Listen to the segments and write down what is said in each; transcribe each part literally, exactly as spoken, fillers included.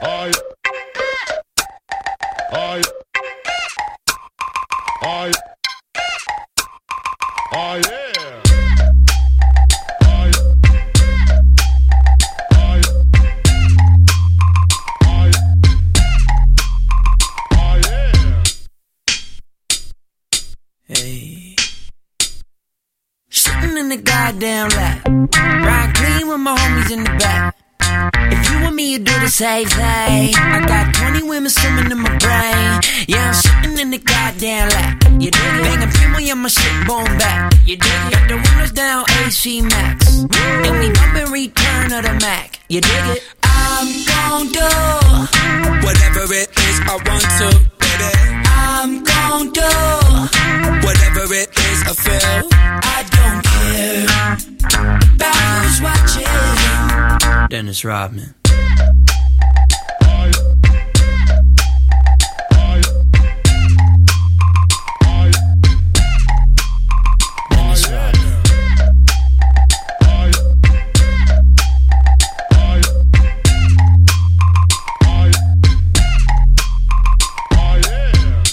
I, I, I, I, yeah. I, I, I, I, yeah. Hey. Sitting in the goddamn lap, ride clean with my homies in the back. If you and me, you do the same thing. I got twenty women swimming in my brain. Yeah, I'm sitting in the goddamn lap. You dig it? Banging people, yeah, my shit bone back. You dig it? Got the windows down, A C Max. And we bumpin' return of the Mac. You dig it? I'm gon' do whatever it is I want to, baby. I'm gon' do whatever it is I feel. I don't care about who's watching. Dennis Rodman. I, I, I, Dennis Rodman. I, I, I, I, yeah.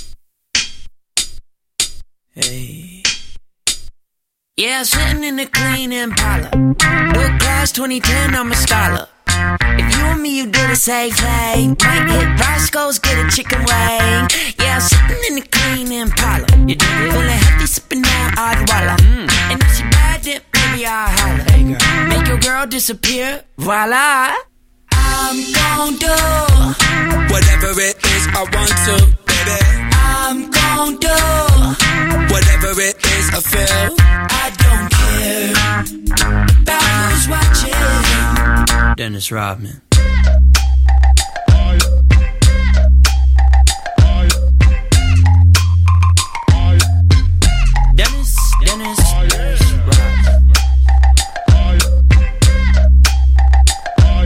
Hey. Yeah, sitting in the clean Impala. Book class twenty ten, I'm a scholar. If you and me, you do the same thing. Might hit Roscoe's, get a chicken wing. Yeah, sitting in the clean Impala. You dig it? Feeling healthy, sipping on Odwalla. Mm. And if she bad, then maybe I'll holler. Hey, girl. Make your girl disappear, voila. I'm gon' do whatever it is I want to, baby. I'm gon' do whatever it is I feel. I don't care about who's watching. Dennis Rodman. I, I, I, Dennis, Dennis, I, Dennis Rodman. I, I,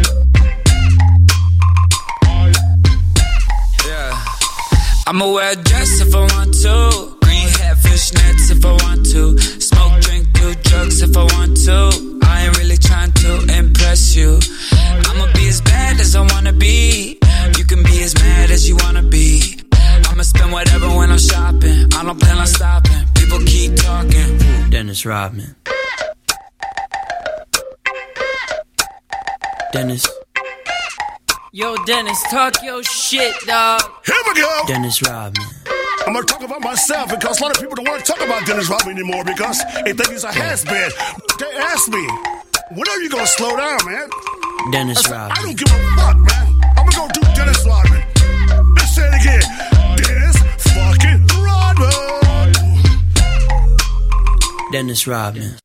I, Yeah. I'ma wear a dress if I want to. Green hat, fishnets if I want to. Smoke, drink, do drugs if I want to. I ain't really trying to impress you. I'ma be as bad as I wanna be. You can be as mad as you wanna be. I'ma spend whatever when I'm shopping. I don't plan on stopping. People keep talking. Dennis Rodman. Dennis. Yo, Dennis, talk your shit, dog. Here we go. Dennis Rodman. I'm gonna talk about myself because a lot of people don't want to talk about Dennis Rodman anymore because they think he's a has-been. They asked me, when are you gonna slow down, man? Dennis I said, Rodman. I don't give a fuck, man. I'm gonna go do Dennis Rodman. Let's say it again. Dennis fucking Rodman. Dennis Rodman.